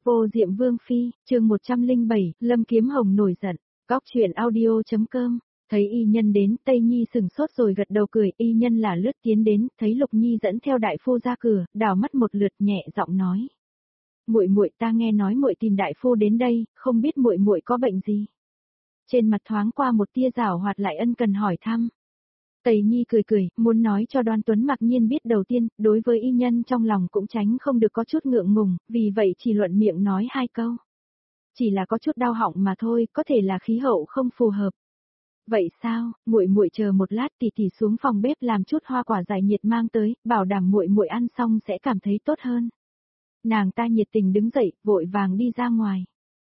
Vô Diệm Vương Phi, chương 107, Lâm Kiếm Hồng nổi giận, góc chuyện audio.com, thấy y nhân đến, Tây Nhi sừng sốt rồi gật đầu cười, y nhân là lướt tiến đến, thấy Lục Nhi dẫn theo đại phu ra cửa, đảo mắt một lượt nhẹ giọng nói. Muội muội, ta nghe nói muội tìm đại phu đến đây, không biết muội muội có bệnh gì. Trên mặt thoáng qua một tia giảo hoạt lại ân cần hỏi thăm. Tây Nhi cười cười, muốn nói cho Đoan Tuấn mặc nhiên biết đầu tiên, đối với y nhân trong lòng cũng tránh không được có chút ngượng ngùng, vì vậy chỉ luận miệng nói hai câu. Chỉ là có chút đau họng mà thôi, có thể là khí hậu không phù hợp. Vậy sao, muội muội chờ một lát tỷ tỷ xuống phòng bếp làm chút hoa quả giải nhiệt mang tới, bảo đảm muội muội ăn xong sẽ cảm thấy tốt hơn. Nàng ta nhiệt tình đứng dậy, vội vàng đi ra ngoài.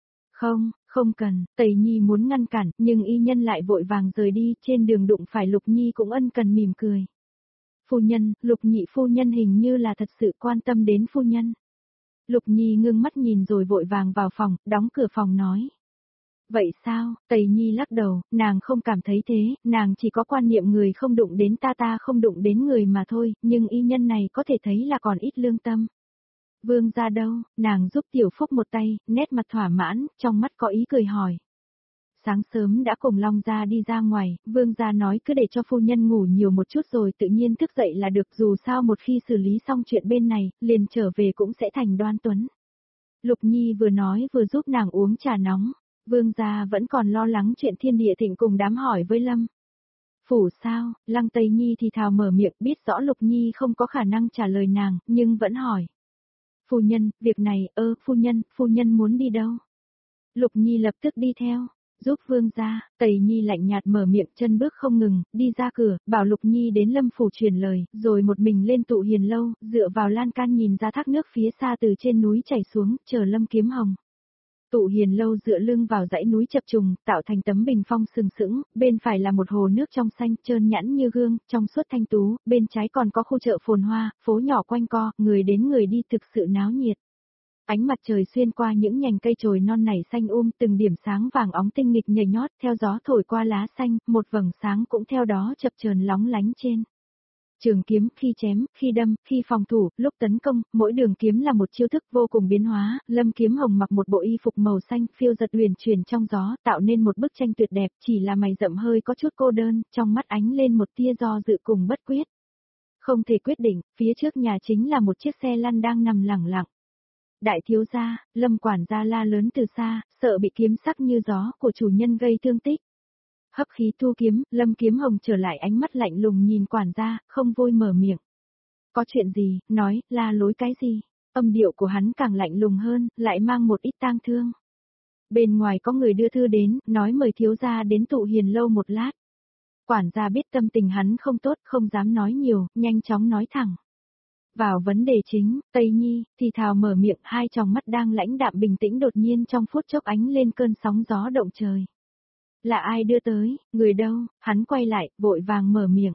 Không cần, Tây Nhi muốn ngăn cản, nhưng y nhân lại vội vàng rời đi, trên đường đụng phải Lục Nhi cũng ân cần mỉm cười. Phu nhân, Lục nhị phu nhân hình như là thật sự quan tâm đến phu nhân. Lục Nhi ngưng mắt nhìn rồi vội vàng vào phòng, đóng cửa phòng nói. Vậy sao, Tây Nhi lắc đầu, nàng không cảm thấy thế, nàng chỉ có quan niệm người không đụng đến ta không đụng đến người mà thôi, nhưng y nhân này có thể thấy là còn ít lương tâm. Vương gia đâu, nàng giúp Tiểu Phúc một tay, nét mặt thỏa mãn, trong mắt có ý cười hỏi. Sáng sớm đã cùng Long gia đi ra ngoài, Vương gia nói cứ để cho phu nhân ngủ nhiều một chút rồi tự nhiên thức dậy là được, dù sao một khi xử lý xong chuyện bên này, liền trở về cũng sẽ thành Đoan Tuấn. Lục Nhi vừa nói vừa giúp nàng uống trà nóng, Vương gia vẫn còn lo lắng chuyện Thiên Địa Thịnh cùng đám hỏi với Lâm. Phủ sao, Lăng Tây Nhi thì thào mở miệng, biết rõ Lục Nhi không có khả năng trả lời nàng, nhưng vẫn hỏi. Phu nhân, việc này, phu nhân muốn đi đâu? Lục Nhi lập tức đi theo, giúp Vương gia. Tây Nhi lạnh nhạt mở miệng, chân bước không ngừng, đi ra cửa, bảo Lục Nhi đến Lâm phủ truyền lời, rồi một mình lên Tụ Hiền lâu, dựa vào lan can nhìn ra thác nước phía xa từ trên núi chảy xuống, chờ Lâm Kiếm Hồng. Tụ Hiền lâu dựa lưng vào dãy núi chập trùng, tạo thành tấm bình phong sừng sững, bên phải là một hồ nước trong xanh, trơn nhẵn như gương, trong suốt thanh tú, bên trái còn có khu chợ phồn hoa, phố nhỏ quanh co, người đến người đi thực sự náo nhiệt. Ánh mặt trời xuyên qua những nhành cây chồi non nảy xanh từng điểm sáng vàng óng tinh nghịch nhảy nhót, theo gió thổi qua lá xanh, một vầng sáng cũng theo đó chập chờn lóng lánh trên. Trường kiếm, khi chém, khi đâm, khi phòng thủ, lúc tấn công, mỗi đường kiếm là một chiêu thức vô cùng biến hóa. Lâm Kiếm Hồng mặc một bộ y phục màu xanh phiêu giật huyền chuyển trong gió, tạo nên một bức tranh tuyệt đẹp, chỉ là mày rậm hơi có chút cô đơn, trong mắt ánh lên một tia do dự cùng bất quyết. Không thể quyết định, phía trước nhà chính là một chiếc xe lăn đang nằm lẳng lặng. Đại thiếu gia, Lâm quản gia la lớn từ xa, sợ bị kiếm sắc như gió của chủ nhân gây thương tích. Hấp khí thu kiếm, Lâm Kiếm Hồng trở lại ánh mắt lạnh lùng nhìn quản gia, không vui mở miệng. Có chuyện gì, nói, la lối cái gì? Âm điệu của hắn càng lạnh lùng hơn, lại mang một ít tang thương. Bên ngoài có người đưa thư đến, nói mời thiếu gia đến Tụ Hiền lâu một lát. Quản gia biết tâm tình hắn không tốt, không dám nói nhiều, nhanh chóng nói thẳng. Vào vấn đề chính, Tây Nhi, thì thào mở miệng, hai tròng mắt đang lãnh đạm bình tĩnh đột nhiên trong phút chốc ánh lên cơn sóng gió động trời. Là ai đưa tới, người đâu? Hắn quay lại, vội vàng mở miệng.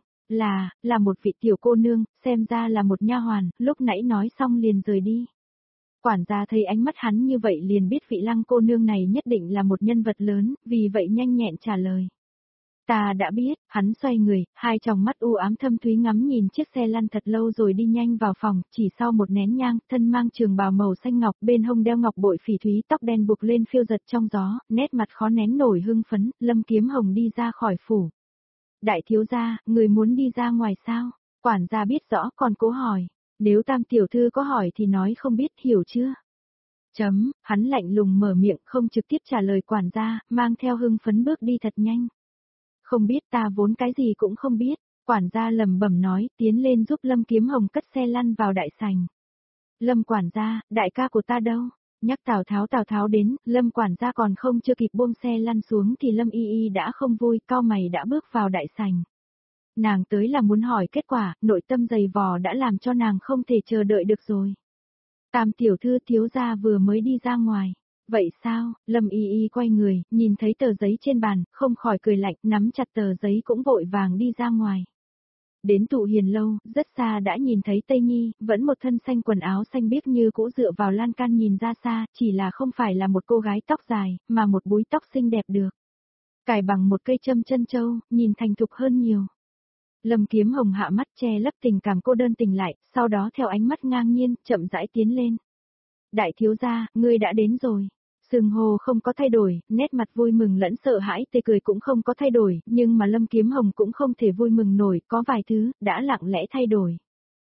Là một vị tiểu cô nương, xem ra là một nha hoàn, lúc nãy nói xong liền rời đi. Quản gia thấy ánh mắt hắn như vậy liền biết vị Lăng cô nương này nhất định là một nhân vật lớn, vì vậy nhanh nhẹn trả lời. Ta đã biết, hắn xoay người, hai tròng mắt u ám thâm thúy ngắm nhìn chiếc xe lăn thật lâu rồi đi nhanh vào phòng, chỉ sau một nén nhang, thân mang trường bào màu xanh ngọc, bên hông đeo ngọc bội phỉ thúy, tóc đen buộc lên phiêu giật trong gió, nét mặt khó nén nổi hưng phấn, Lâm Kiếm Hồng đi ra khỏi phủ. Đại thiếu gia, người muốn đi ra ngoài sao? Quản gia biết rõ còn cố hỏi, nếu tam tiểu thư có hỏi thì nói không biết, hiểu chưa? Hắn lạnh lùng mở miệng, không trực tiếp trả lời quản gia, mang theo hưng phấn bước đi thật nhanh. Không biết, ta vốn cái gì cũng không biết, quản gia lẩm bẩm nói, tiến lên giúp Lâm Kiếm Hồng cất xe lăn vào đại sảnh. Lâm quản gia, đại ca của ta đâu? Nhắc Tào Tháo đến, Lâm quản gia còn không chưa kịp buông xe lăn xuống thì Lâm Y Y đã không vui, cau mày đã bước vào đại sảnh. Nàng tới là muốn hỏi kết quả, nội tâm dày vò đã làm cho nàng không thể chờ đợi được rồi. Tam tiểu thư thiếu gia vừa mới đi ra ngoài. Vậy sao? Lâm Y Y quay người, nhìn thấy tờ giấy trên bàn, không khỏi cười lạnh, nắm chặt tờ giấy cũng vội vàng đi ra ngoài. Đến Tụ Hiền lâu, rất xa đã nhìn thấy Tây Nhi, vẫn một thân xanh quần áo xanh biếc như cũ dựa vào lan can nhìn ra xa, chỉ là không phải là một cô gái tóc dài, mà một búi tóc xinh đẹp được. Cài bằng một cây châm chân châu, nhìn thành thục hơn nhiều. Lâm Kiếm Hồng hạ mắt che lấp tình cảm cô đơn tình lại, sau đó theo ánh mắt ngang nhiên, chậm rãi tiến lên. Đại thiếu gia, ngươi đã đến rồi. Sừng hồ không có thay đổi, nét mặt vui mừng lẫn sợ hãi tê cười cũng không có thay đổi, nhưng mà Lâm Kiếm Hồng cũng không thể vui mừng nổi, có vài thứ, đã lặng lẽ thay đổi.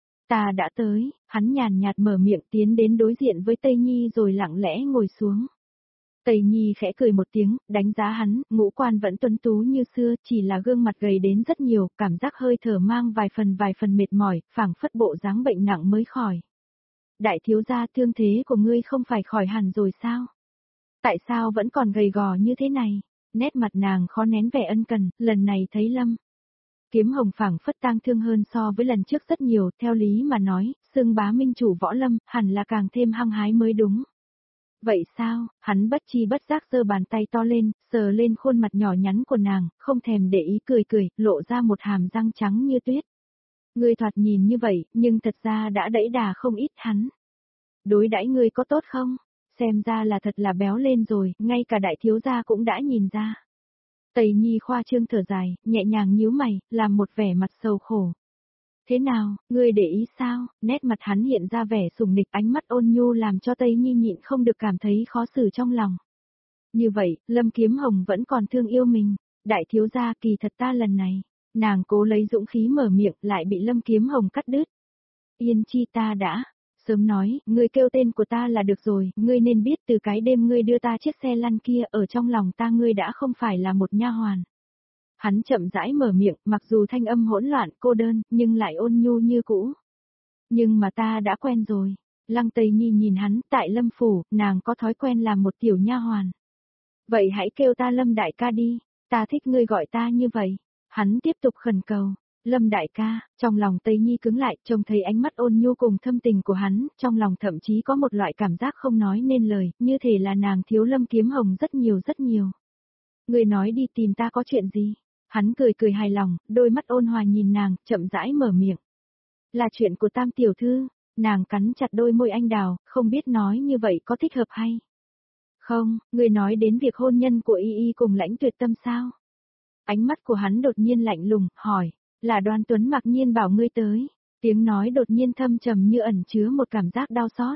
Ta đã tới, hắn nhàn nhạt mở miệng tiến đến đối diện với Tây Nhi rồi lặng lẽ ngồi xuống. Tây Nhi khẽ cười một tiếng, đánh giá hắn, ngũ quan vẫn tuấn tú như xưa, chỉ là gương mặt gầy đến rất nhiều, cảm giác hơi thở mang vài phần mệt mỏi, phảng phất bộ dáng bệnh nặng mới khỏi. Đại thiếu gia, thương thế của ngươi không phải khỏi hẳn rồi sao? Tại sao vẫn còn gầy gò như thế này? Nét mặt nàng khó nén vẻ ân cần, lần này thấy Lâm Kiếm Hồng phảng phất tang thương hơn so với lần trước rất nhiều, theo lý mà nói, xưng bá minh chủ võ lâm, hẳn là càng thêm hăng hái mới đúng. Vậy sao, hắn bất chi bất giác giơ bàn tay to lên, sờ lên khuôn mặt nhỏ nhắn của nàng, không thèm để ý cười, lộ ra một hàm răng trắng như tuyết. Ngươi thoạt nhìn như vậy, nhưng thật ra đã đẩy đà không ít hắn. Đối đãi ngươi có tốt không? Xem ra là thật là béo lên rồi, ngay cả đại thiếu gia cũng đã nhìn ra. Tây Nhi khoa trương thở dài, nhẹ nhàng nhíu mày, làm một vẻ mặt sầu khổ. Thế nào, ngươi để ý sao? Nét mặt hắn hiện ra vẻ sùng nịch, ánh mắt ôn nhu làm cho Tây Nhi nhịn không được cảm thấy khó xử trong lòng. Như vậy, Lâm Kiếm Hồng vẫn còn thương yêu mình. Đại thiếu gia, kỳ thật ta lần này. Nàng cố lấy dũng khí mở miệng, lại bị Lâm Kiếm Hồng cắt đứt. Yên chi, ta đã sớm nói, ngươi kêu tên của ta là được rồi, ngươi nên biết từ cái đêm ngươi đưa ta chiếc xe lăn kia, ở trong lòng ta ngươi đã không phải là một nha hoàn. Hắn chậm rãi mở miệng, mặc dù thanh âm hỗn loạn, cô đơn, nhưng lại ôn nhu như cũ. Nhưng mà ta đã quen rồi. Lăng Tây Nhi nhìn hắn, tại Lâm phủ, nàng có thói quen làm một tiểu nha hoàn. Vậy hãy kêu ta Lâm đại ca đi, ta thích ngươi gọi ta như vậy. Hắn tiếp tục khẩn cầu. Lâm đại ca, trong lòng Tây Nhi cứng lại, trông thấy ánh mắt ôn nhu cùng thâm tình của hắn, trong lòng thậm chí có một loại cảm giác không nói nên lời, như thể là nàng thiếu Lâm Kiếm Hồng rất nhiều rất nhiều. Ngươi nói đi, tìm ta có chuyện gì? Hắn cười hài lòng, đôi mắt ôn hòa nhìn nàng, chậm rãi mở miệng. Là chuyện của Tam tiểu thư, nàng cắn chặt đôi môi anh đào, không biết nói như vậy có thích hợp hay? Không, ngươi nói đến việc hôn nhân của Y Y cùng Lãnh Tuyệt Tâm sao? Ánh mắt của hắn đột nhiên lạnh lùng, hỏi, là Đoan Tuấn mặc nhiên bảo ngươi tới. Tiếng nói đột nhiên thâm trầm như ẩn chứa một cảm giác đau xót.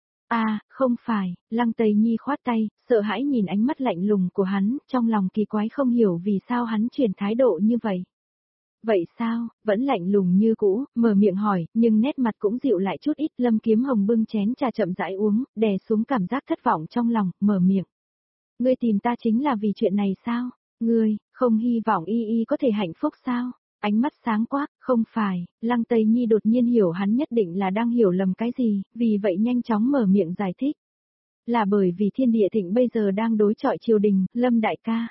À, không phải, Lăng Tây Nhi khoát tay, sợ hãi nhìn ánh mắt lạnh lùng của hắn, trong lòng kỳ quái không hiểu vì sao hắn chuyển thái độ như vậy. Vậy sao, vẫn lạnh lùng như cũ, mở miệng hỏi, nhưng nét mặt cũng dịu lại chút ít. Lâm Kiếm Hồng bưng chén trà chậm rãi uống, đè xuống cảm giác thất vọng trong lòng, mở miệng. Ngươi tìm ta chính là vì chuyện này sao? Ngươi, không hy vọng Y Y có thể hạnh phúc sao? Ánh mắt sáng quắc, không phải, Lăng Tây Nhi đột nhiên hiểu hắn nhất định là đang hiểu lầm cái gì, vì vậy nhanh chóng mở miệng giải thích. Là bởi vì Thiên Địa Thịnh bây giờ đang đối chọi triều đình, Lâm đại ca.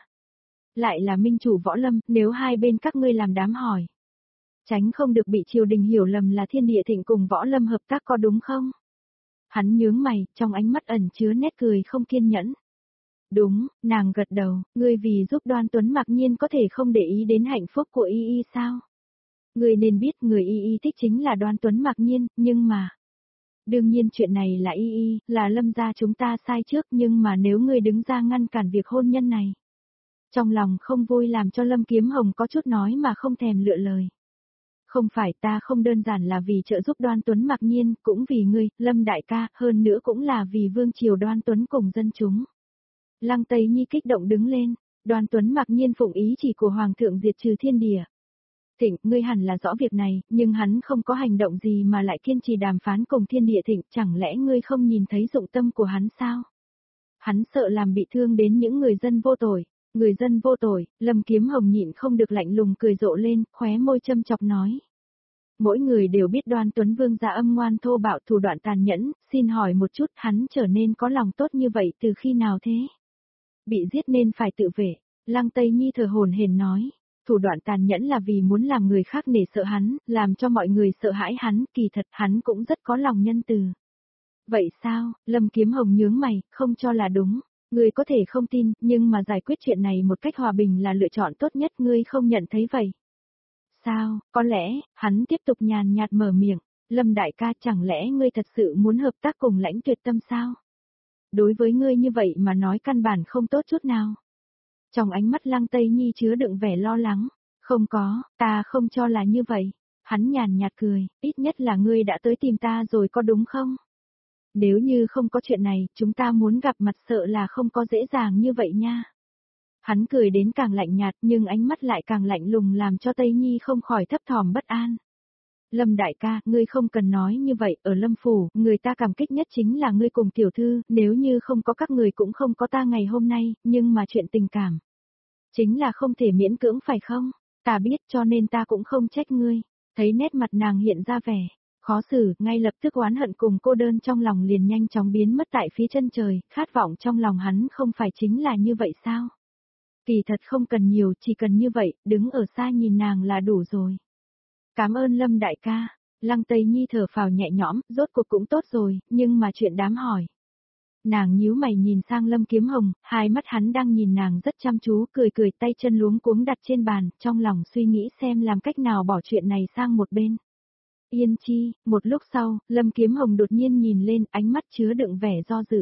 Lại là minh chủ võ lâm, nếu hai bên các ngươi làm đám hỏi. Tránh không được bị triều đình hiểu lầm là Thiên Địa Thịnh cùng võ lâm hợp tác có đúng không? Hắn nhướng mày, trong ánh mắt ẩn chứa nét cười không kiên nhẫn. Đúng, nàng gật đầu, ngươi vì giúp Đoan Tuấn mặc nhiên có thể không để ý đến hạnh phúc của Y Y sao? Ngươi nên biết người Y Y thích chính là Đoan Tuấn mặc nhiên, nhưng mà... Đương nhiên chuyện này là Y Y, là Lâm gia chúng ta sai trước, nhưng mà nếu ngươi đứng ra ngăn cản việc hôn nhân này. Trong lòng không vui làm cho Lâm Kiếm Hồng có chút nói mà không thèm lựa lời. Không phải, ta không đơn giản là vì trợ giúp Đoan Tuấn mặc nhiên, cũng vì ngươi, Lâm đại ca, hơn nữa cũng là vì vương triều Đoan Tuấn cùng dân chúng. Lăng Tây Nhi kích động đứng lên, Đoan Tuấn mặc nhiên phụng ý chỉ của Hoàng thượng diệt trừ thiên địa. Thịnh, ngươi hẳn là rõ việc này, nhưng hắn không có hành động gì mà lại kiên trì đàm phán cùng Thiên Địa Thịnh, chẳng lẽ ngươi không nhìn thấy dụng tâm của hắn sao? Hắn sợ làm bị thương đến những người dân vô tội. Người dân vô tội, Lâm Kiếm Hồng nhịn không được lạnh lùng cười rộ lên, khóe môi châm chọc nói. Mỗi người đều biết Đoan Tuấn Vương gia âm ngoan thô bạo thủ đoạn tàn nhẫn, xin hỏi một chút, hắn trở nên có lòng tốt như vậy từ khi nào thế? Bị giết nên phải tự vệ, Lăng Tây Nhi thở hổn hển nói. Thủ đoạn tàn nhẫn là vì muốn làm người khác nể sợ hắn, làm cho mọi người sợ hãi hắn, kỳ thật hắn cũng rất có lòng nhân từ. Vậy sao, Lâm Kiếm Hồng nhướng mày, không cho là đúng. Ngươi có thể không tin, nhưng mà giải quyết chuyện này một cách hòa bình là lựa chọn tốt nhất, ngươi không nhận thấy vậy. Sao, có lẽ, hắn tiếp tục nhàn nhạt mở miệng, Lâm đại ca, chẳng lẽ ngươi thật sự muốn hợp tác cùng Lãnh Tuyệt Tâm sao? Đối với ngươi như vậy mà nói căn bản không tốt chút nào. Trong ánh mắt Lăng Tây Nhi chứa đựng vẻ lo lắng, không có, ta không cho là như vậy. Hắn nhàn nhạt cười, ít nhất là ngươi đã tới tìm ta rồi có đúng không? Nếu như không có chuyện này, chúng ta muốn gặp mặt sợ là không có dễ dàng như vậy nha. Hắn cười đến càng lạnh nhạt nhưng ánh mắt lại càng lạnh lùng làm cho Tây Nhi không khỏi thấp thỏm bất an. Lâm đại ca, ngươi không cần nói như vậy, ở Lâm Phủ, người ta cảm kích nhất chính là ngươi cùng tiểu thư, nếu như không có các người cũng không có ta ngày hôm nay, nhưng mà chuyện tình cảm. Chính là không thể miễn cưỡng phải không? Ta biết cho nên ta cũng không trách ngươi. Thấy nét mặt nàng hiện ra vẻ khó xử, ngay lập tức oán hận cùng cô đơn trong lòng liền nhanh chóng biến mất tại phía chân trời, khát vọng trong lòng hắn không phải chính là như vậy sao? Kỳ thật không cần nhiều, chỉ cần như vậy, đứng ở xa nhìn nàng là đủ rồi. Cảm ơn Lâm đại ca. Lăng Tây Nhi thở phào nhẹ nhõm, rốt cuộc cũng tốt rồi, nhưng mà chuyện đáng hỏi. Nàng nhíu mày nhìn sang Lâm Kiếm Hồng, hai mắt hắn đang nhìn nàng rất chăm chú, cười cười tay chân luống cuống đặt trên bàn, trong lòng suy nghĩ xem làm cách nào bỏ chuyện này sang một bên. Yên chi, một lúc sau, Lâm Kiếm Hồng đột nhiên nhìn lên, ánh mắt chứa đựng vẻ do dự.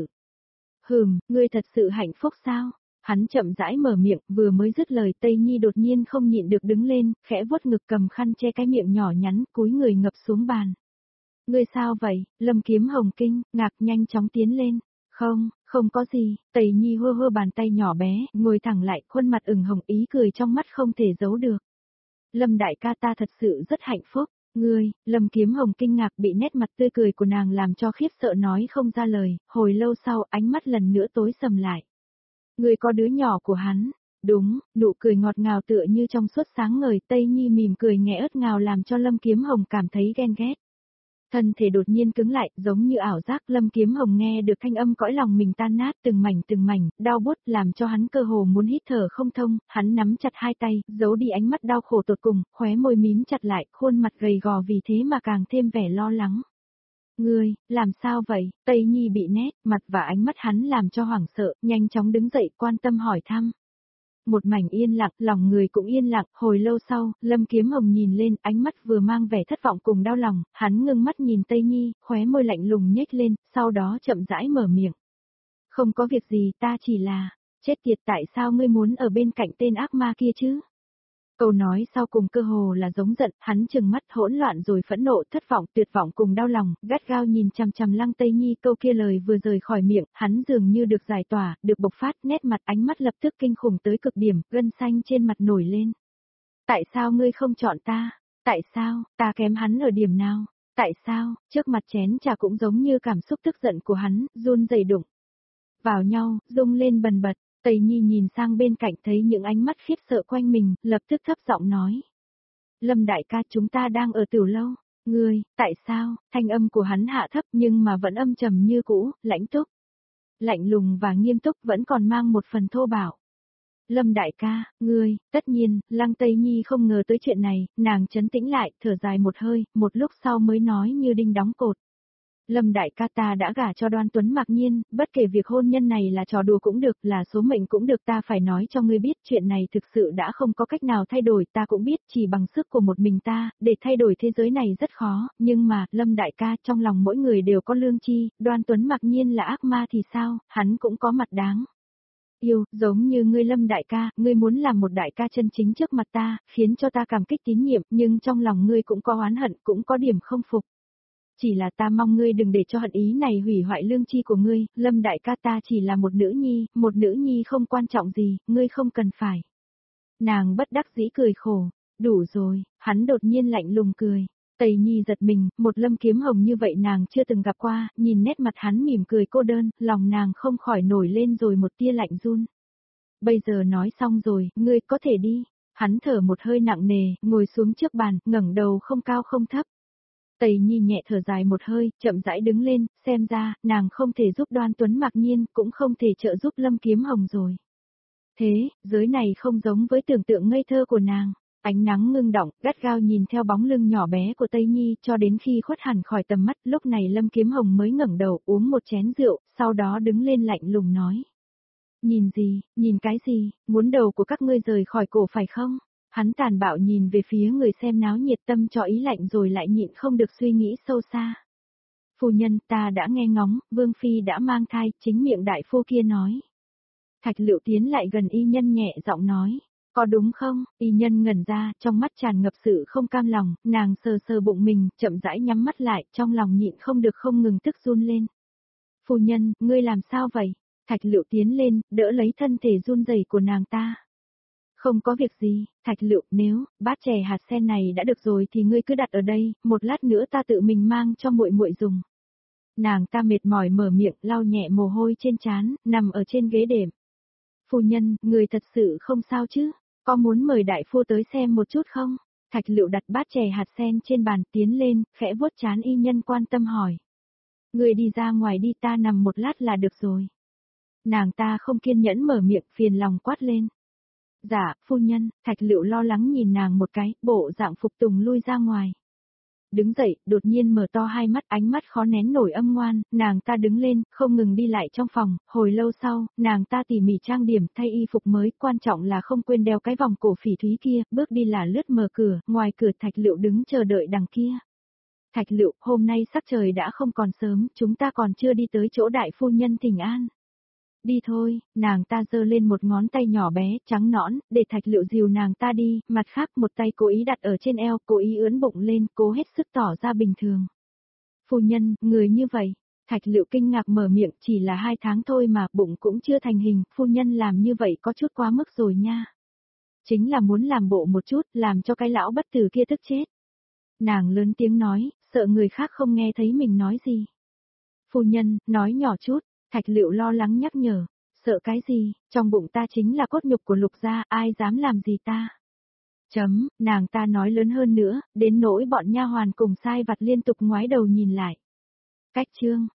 Ngươi thật sự hạnh phúc sao? Hắn chậm rãi mở miệng, vừa mới dứt lời Tây Nhi đột nhiên không nhịn được đứng lên, khẽ vuốt ngực cầm khăn che cái miệng nhỏ nhắn, cúi người ngập xuống bàn. Ngươi sao vậy? Lâm Kiếm Hồng kinh, ngạc nhanh chóng tiến lên. Không có gì, Tây Nhi hơ hơ bàn tay nhỏ bé, ngồi thẳng lại, khuôn mặt ửng hồng ý cười trong mắt không thể giấu được. Lâm đại ca ta thật sự rất hạnh phúc. Ngươi, Lâm Kiếm Hồng kinh ngạc bị nét mặt tươi cười của nàng làm cho khiếp sợ nói không ra lời, hồi lâu sau ánh mắt lần nữa tối sầm lại. Ngươi có đứa nhỏ của hắn, đúng, nụ cười ngọt ngào tựa như trong suốt sáng ngời Tây Nhi mỉm cười nhẹ ớt ngào làm cho Lâm Kiếm Hồng cảm thấy ghen ghét. Thân thể đột nhiên cứng lại, giống như ảo giác Lâm Kiếm Hồng nghe được thanh âm cõi lòng mình tan nát từng mảnh, đau buốt làm cho hắn cơ hồ muốn hít thở không thông, hắn nắm chặt hai tay, giấu đi ánh mắt đau khổ tột cùng, khóe môi mím chặt lại, khuôn mặt gầy gò vì thế mà càng thêm vẻ lo lắng. Ngươi, làm sao vậy? Tây Nhi bị nét, mặt và ánh mắt hắn làm cho hoảng sợ, nhanh chóng đứng dậy quan tâm hỏi thăm. Một mảnh yên lặng, lòng người cũng yên lặng, hồi lâu sau, Lâm Kiếm Hồng nhìn lên, ánh mắt vừa mang vẻ thất vọng cùng đau lòng, hắn ngưng mắt nhìn Tây Nhi, khóe môi lạnh lùng nhếch lên, sau đó chậm rãi mở miệng. Không có việc gì, ta chỉ là, chết tiệt tại sao ngươi muốn ở bên cạnh tên ác ma kia chứ? Câu nói sau cùng cơ hồ là giống giận, hắn trừng mắt hỗn loạn rồi phẫn nộ, thất vọng, tuyệt vọng cùng đau lòng, gắt gao nhìn chằm chằm Lăng Tây Nhi, câu kia lời vừa rời khỏi miệng, hắn dường như được giải tỏa, được bộc phát, nét mặt ánh mắt lập tức kinh khủng tới cực điểm, gân xanh trên mặt nổi lên. Tại sao ngươi không chọn ta? Tại sao, ta kém hắn ở điểm nào? Tại sao, trước mặt chén trà cũng giống như cảm xúc tức giận của hắn, run rẩy đụng vào nhau, rung lên bần bật. Tây Nhi nhìn sang bên cạnh thấy những ánh mắt khiếp sợ quanh mình, lập tức thấp giọng nói. Lâm đại ca chúng ta đang ở tiểu lâu. Ngươi, tại sao? Thanh âm của hắn hạ thấp nhưng mà vẫn âm trầm như cũ, lãnh túc. Lạnh lùng và nghiêm túc vẫn còn mang một phần thô bạo. Lâm đại ca, ngươi, tất nhiên, Lăng Tây Nhi không ngờ tới chuyện này, nàng trấn tĩnh lại, thở dài một hơi, một lúc sau mới nói như đinh đóng cột. Lâm đại ca ta đã gả cho Đoan Tuấn Mặc Nhiên, bất kể việc hôn nhân này là trò đùa cũng được, là số mệnh cũng được, ta phải nói cho ngươi biết chuyện này thực sự đã không có cách nào thay đổi, ta cũng biết chỉ bằng sức của một mình ta, để thay đổi thế giới này rất khó, nhưng mà, Lâm đại ca trong lòng mỗi người đều có lương tri, Đoan Tuấn Mặc Nhiên là ác ma thì sao, hắn cũng có mặt đáng yêu, giống như ngươi Lâm đại ca, ngươi muốn làm một đại ca chân chính trước mặt ta, khiến cho ta cảm kích tín nhiệm, nhưng trong lòng ngươi cũng có oán hận, cũng có điểm không phục. Chỉ là ta mong ngươi đừng để cho hận ý này hủy hoại lương tri của ngươi, Lâm đại ca ta chỉ là một nữ nhi không quan trọng gì, ngươi không cần phải. Nàng bất đắc dĩ cười khổ, đủ rồi, hắn đột nhiên lạnh lùng cười. Tây Nhi giật mình, một Lâm Kiếm Hồng như vậy nàng chưa từng gặp qua, nhìn nét mặt hắn mỉm cười cô đơn, lòng nàng không khỏi nổi lên rồi một tia lạnh run. Bây giờ nói xong rồi, ngươi có thể đi. Hắn thở một hơi nặng nề, ngồi xuống trước bàn, ngẩng đầu không cao không thấp. Tây Nhi nhẹ thở dài một hơi, chậm rãi đứng lên, xem ra, nàng không thể giúp Đoan Tuấn Mặc Nhiên, cũng không thể trợ giúp Lâm Kiếm Hồng rồi. Thế, giới này không giống với tưởng tượng ngây thơ của nàng. Ánh nắng ngưng đọng, gắt gao nhìn theo bóng lưng nhỏ bé của Tây Nhi cho đến khi khuất hẳn khỏi tầm mắt, lúc này Lâm Kiếm Hồng mới ngẩng đầu uống một chén rượu, sau đó đứng lên lạnh lùng nói. Nhìn gì, nhìn cái gì, muốn đầu của các ngươi rời khỏi cổ phải không? Hắn tàn bạo nhìn về phía người xem náo nhiệt tâm cho ý lạnh rồi lại nhịn không được suy nghĩ sâu xa. Phu nhân ta đã nghe ngóng, Vương Phi đã mang thai, chính miệng đại phu kia nói. Thạch Lựu tiến lại gần y nhân nhẹ giọng nói. Có đúng không? Y nhân ngẩn ra, trong mắt tràn ngập sự không cam lòng, nàng sờ sờ bụng mình, chậm rãi nhắm mắt lại, trong lòng nhịn không được không ngừng tức run lên. Phu nhân, ngươi làm sao vậy? Thạch Lựu tiến lên, đỡ lấy thân thể run rẩy của nàng ta. Không có việc gì, Thạch Lựu, nếu bát chè hạt sen này đã được rồi thì ngươi cứ đặt ở đây, một lát nữa ta tự mình mang cho muội muội dùng. Nàng ta mệt mỏi mở miệng, lau nhẹ mồ hôi trên trán, nằm ở trên ghế đệm. Phu nhân, người thật sự không sao chứ? Có muốn mời đại phu tới xem một chút không? Thạch Lựu đặt bát chè hạt sen trên bàn tiến lên, khẽ vuốt trán y nhân quan tâm hỏi. Người đi ra ngoài đi, ta nằm một lát là được rồi. Nàng ta không kiên nhẫn mở miệng, phiền lòng quát lên. Dạ, phu nhân. Thạch Lựu lo lắng nhìn nàng một cái, bộ dạng phục tùng lui ra ngoài. Đứng dậy, đột nhiên mở to hai mắt, ánh mắt khó nén nổi âm ngoan, nàng ta đứng lên, không ngừng đi lại trong phòng, hồi lâu sau, nàng ta tỉ mỉ trang điểm, thay y phục mới, quan trọng là không quên đeo cái vòng cổ phỉ thúy kia, bước đi là lướt mở cửa, ngoài cửa Thạch Lựu đứng chờ đợi đằng kia. Thạch Lựu, hôm nay sắc trời đã không còn sớm, chúng ta còn chưa đi tới chỗ đại phu nhân thỉnh an. Đi thôi, nàng ta giơ lên một ngón tay nhỏ bé, trắng nõn, để Thạch Lựu dìu nàng ta đi, mặt khác một tay cố ý đặt ở trên eo, cố ý ưỡn bụng lên, cố hết sức tỏ ra bình thường. Phu nhân, người như vậy, Thạch Lựu kinh ngạc mở miệng, chỉ là 2 tháng thôi mà, bụng cũng chưa thành hình, phu nhân làm như vậy có chút quá mức rồi nha. Chính là muốn làm bộ một chút, làm cho cái lão bất tử kia tức chết. Nàng lớn tiếng nói, sợ người khác không nghe thấy mình nói gì. Phu nhân, nói nhỏ chút. Thạch Lựu lo lắng nhắc nhở, sợ cái gì, trong bụng ta chính là cốt nhục của Lục gia, ai dám làm gì ta. Nàng ta nói lớn hơn nữa, đến nỗi bọn nha hoàn cùng sai vặt liên tục ngoái đầu nhìn lại. Cách chương